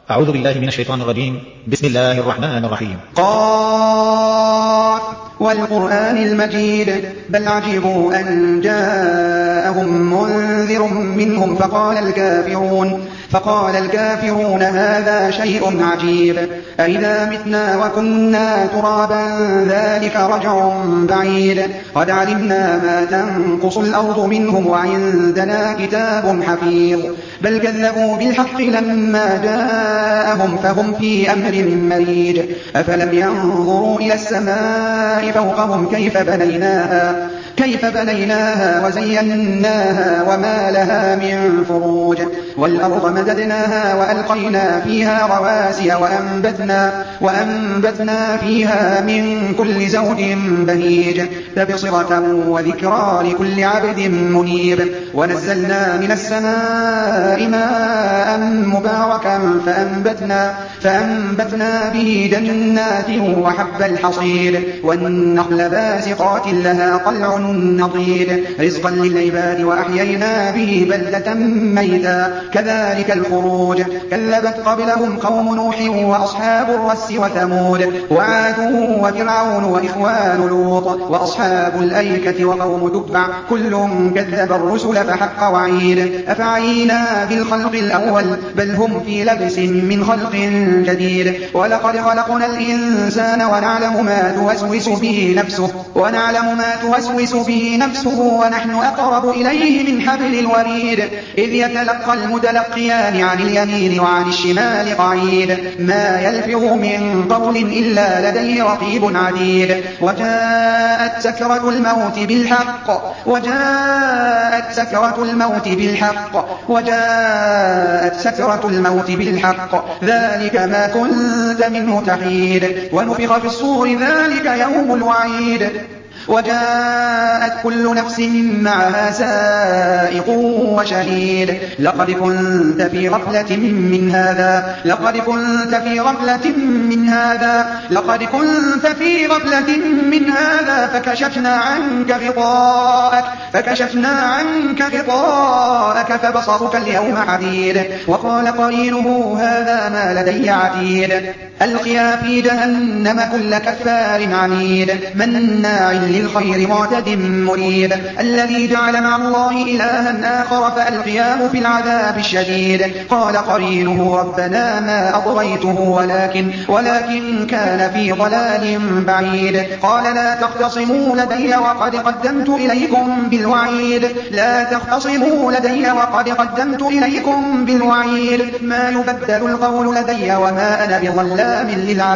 أعوذ بالله من الشيطان الرجيم. بسم الله الرحمن الرحيم. قاف والقرآن المجيد بل عجبوا أن جاءهم منذر منهم فقال الكافرون هذا شيء عجيب أئذا متنا وكنا ترابا ذلك رجع بعيد قد علمنا ما تنقص الأرض منهم وعندنا كتاب حفيظ بل كذبوا بالحق لما جاءهم فهم في أمر مريج أفلم ينظروا إلى السماء فوقهم كيف بنيناها وزيناها وما لها من فروج والأرض مددناها وألقينا فيها رواسي وأنبتنا فيها من كل زوج بهيج تبصرة وذكرى لكل عبد منيب ونزلنا من السماء ماء مباركا فأنبتنا به جنات وحب الحصيد والنخل باسقات لها طلع نضيد رزقا للعباد وأحيينا به بلدة ميتا كذلك الخروج كذبت قبلهم قوم نوح وأصحاب الرس وثمود وعاد وفرعون وإخوان لوط وأصحاب الأيكة وقوم تبع كل كذب الرسل فحق وعيد أفعينا بالخلق الأول بل هم في لبس من خلق جديد ولقد خلقنا الإنسان ونعلم ما توسوس به نفسه ونحن أقرب إليه من حبل الوريد إذ يتلقى المتلقيان عن اليمين وعن الشمال قعيد ما يلفظ من قول إلا لديه رقيب عتيد وجاءت سكرة الموت بالحق ذلك ما كنت منه تحيد ونفخ في الصور ذلك يوم الوعيد وجاءت كل نفس معها سائق وشهيد لقد كنت في غفلة من هذا فكشفنا عنك غطاءك فبصرك اليوم حديد وقال قرينه هذا ما لدي عتيد ألقيا في جهنم كل كفار عنيد مناع للخير معتد مريب الذي جعل مع الله إلها آخر فألقياه في العذاب الشديد قال قرينه ربنا ما أطغيته ولكن كان في ضلال بعيد قال لا تختصموا لدي وقد قدمت إليكم بالوعيد ما يبدل القول لدي وما أنا بظلام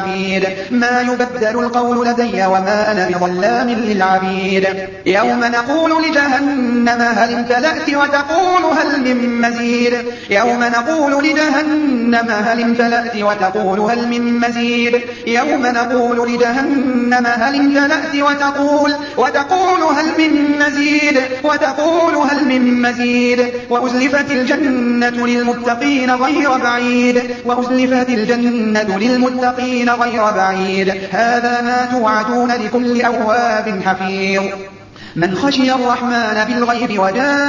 للعبيد يوم نقول لجهنم هل امتلأت وتقول هل من مزيد وأزلفت الجنة للمتقين غير بعيد هذا ما توعدون لكل أواب حفيظ من خشي الرحمن بالغيب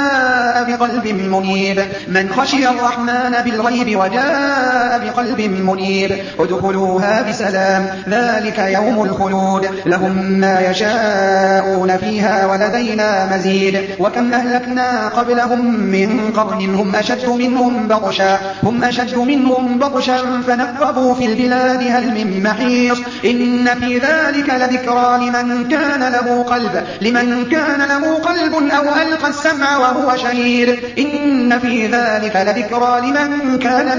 وجاء بقلب منيب ادخلوها بسلام ذلك يوم الخلود لهم ما يشاءون فيها ولدينا مزيد وكم أهلكنا قبلهم من قرن هم أشد منهم بطشا فنقبوا في البلاد هل من محيص إن في ذلك لذكرى لمن كان له قلب أو ألقى السمع وهو شهيد إن في ذلك لذكرى لمن كان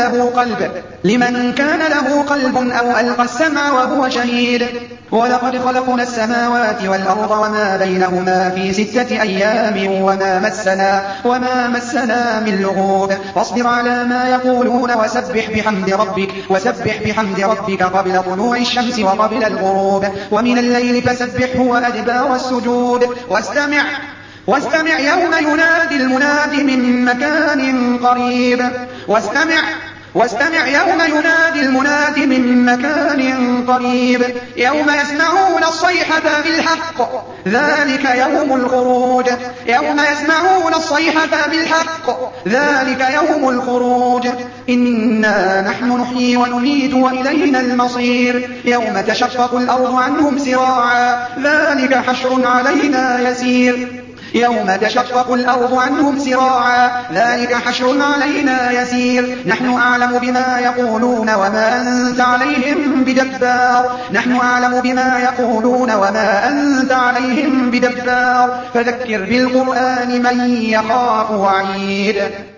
له قلب أو ألقى السمع وهو شهيد ولقد خلقنا السماوات والأرض وما بينهما في 6 أيام وما مسنا من لغوب فاصبر على ما يقولون وسبح بحمد ربك قبل طلوع الشمس وقبل الغروب ومن الليل فسبحه وأدبار السجود واستمع يوم ينادي المناد من مكان قريب واستمع يوم ينادي المناد من مكان قريب يوم يسمعون الصيحة بالحق ذلك يوم الخروج يوم يسمعون الصيحة بالحق ذلك يوم الخروج إنا نحن نحيي ونميت وإلينا المصير يوم تشقق الأرض عنهم سراعا ذلك حشر علينا يسير يوم تشقق الأرض عنهم سراعا ذلك حشر علينا يسير نحن أعلم بما يقولون وما أنت عليهم بجبار نحن أعلم بما يقولون وما أنت عليهم بجبار فذكر بالقرآن من يخاف وعيد